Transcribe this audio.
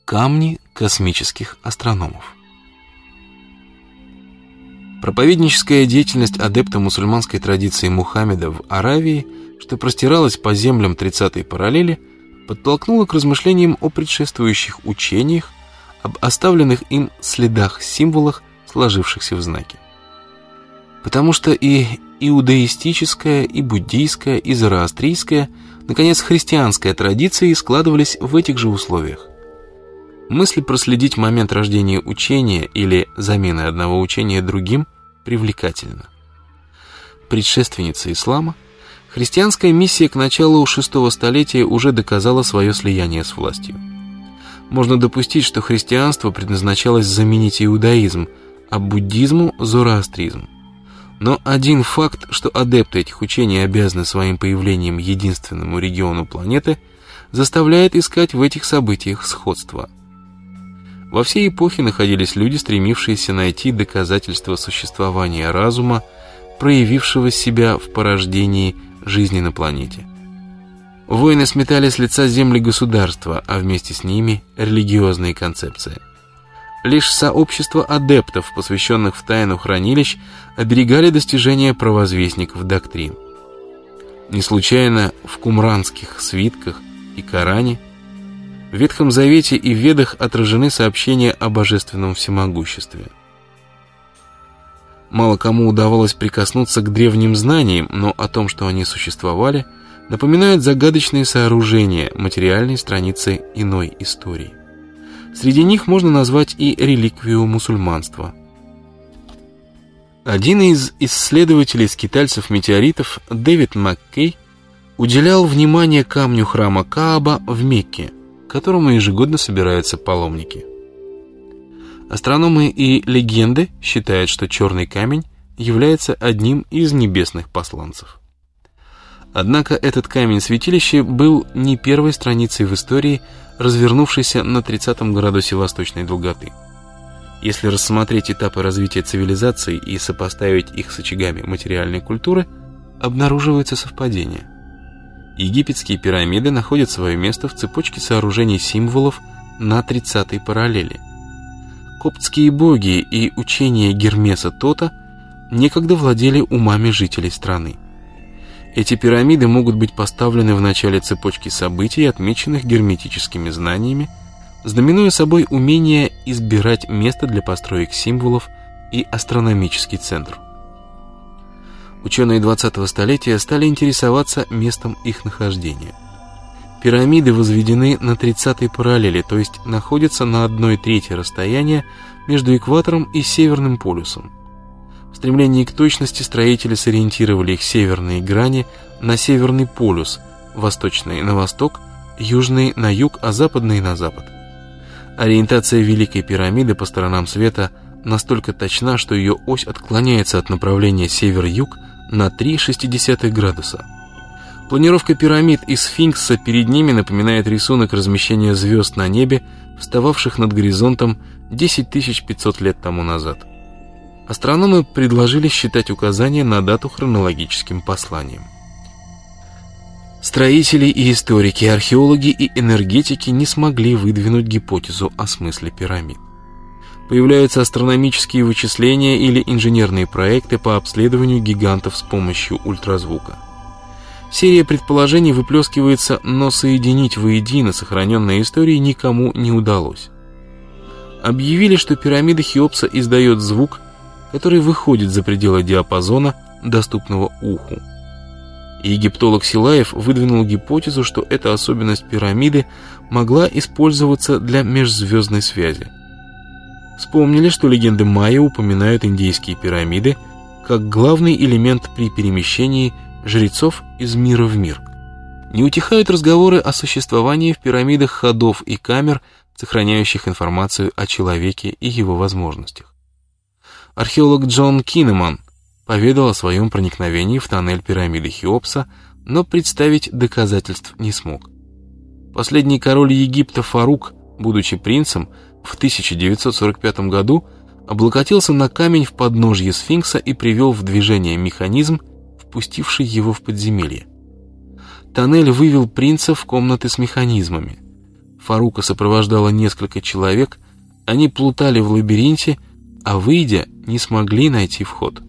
Камни космических астрономов. Проповедническая деятельность адепта мусульманской традиции Мухаммеда в Аравии, что простиралась по землям 30-й параллели, подтолкнула к размышлениям о предшествующих учениях, об оставленных им следах, символах, сложившихся в знаки. Потому что и иудаистическая, и буддийская, и зороастрийская, наконец, христианская традиции складывались в этих же условиях. Мысль проследить момент рождения учения или замены одного учения другим привлекательна. Предшественница ислама, христианская миссия к началу VI столетия уже доказала свое слияние с властью. Можно допустить, что христианство предназначалось заменить иудаизм, а буддизму – зороастризм. Но один факт, что адепты этих учений обязаны своим появлением единственному региону планеты, заставляет искать в этих событиях сходства. Во всей эпохе находились люди, стремившиеся найти доказательства существования разума, проявившего себя в порождении жизни на планете. Войны сметали с лица земли государства, а вместе с ними религиозные концепции. Лишь сообщество адептов, посвященных в тайну хранилищ, оберегали достижения провозвестников доктрин. Не случайно в кумранских свитках и Коране, в Ветхом Завете и Ведах отражены сообщения о божественном всемогуществе. Мало кому удавалось прикоснуться к древним знаниям, но о том, что они существовали, напоминают загадочные сооружения, материальной страницы иной истории. Среди них можно назвать и реликвию мусульманства. Один из исследователей-скитальцев метеоритов, Дэвид Маккей, уделял внимание камню храма Кааба в Мекке, к которому ежегодно собираются паломники. Астрономы и легенды считают, что черный камень является одним из небесных посланцев. Однако этот камень-святилище был не первой страницей в истории, развернувшейся на 30 градусе восточной долготы. Если рассмотреть этапы развития цивилизации и сопоставить их с очагами материальной культуры, обнаруживаются совпадения. Египетские пирамиды находят свое место в цепочке сооружений символов на 30-й параллели. Коптские боги и учения Гермеса Тота некогда владели умами жителей страны. Эти пирамиды могут быть поставлены в начале цепочки событий, отмеченных герметическими знаниями, знаменуя собой умение избирать место для построек символов и астрономический центр. Ученые 20-го столетия стали интересоваться местом их нахождения. Пирамиды возведены на 30-й параллели, то есть находятся на 1/3 расстояния между экватором и Северным полюсом. В стремлении к точности строители сориентировали их северные грани на Северный полюс, восточные на восток, южные на юг, а западные на запад. Ориентация Великой пирамиды по сторонам света настолько точна, что ее ось отклоняется от направления север-юг на 0,3 градуса. Планировка пирамид и сфинкса перед ними напоминает рисунок размещения звезд на небе, встававших над горизонтом 10 500 лет тому назад. Астрономы предложили считать указание на дату хронологическим посланием. Строители и историки, археологи и энергетики не смогли выдвинуть гипотезу о смысле пирамид. Появляются астрономические вычисления или инженерные проекты по обследованию гигантов с помощью ультразвука. Серия предположений выплескивается, но соединить воедино сохраненные истории никому не удалось. Объявили, что пирамида Хеопса издает звук, который выходит за пределы диапазона, доступного уху. Египтолог Силаев выдвинул гипотезу, что эта особенность пирамиды могла использоваться для межзвездной связи. Вспомнили, что легенды майя упоминают индийские пирамиды как главный элемент при перемещении жрецов из мира в мир. Не утихают разговоры о существовании в пирамидах ходов и камер, сохраняющих информацию о человеке и его возможностях. Археолог Джон Кинеман поведал о своем проникновении в тоннель пирамиды Хеопса, но представить доказательств не смог. Последний король Египта Фарук, будучи принцем, в 1945 году облокотился на камень в подножье сфинкса и привел в движение механизм, впустивший его в подземелье. Тоннель вывел принца в комнаты с механизмами. Фарука сопровождало несколько человек, они плутали в лабиринте, а выйдя, не смогли найти вход.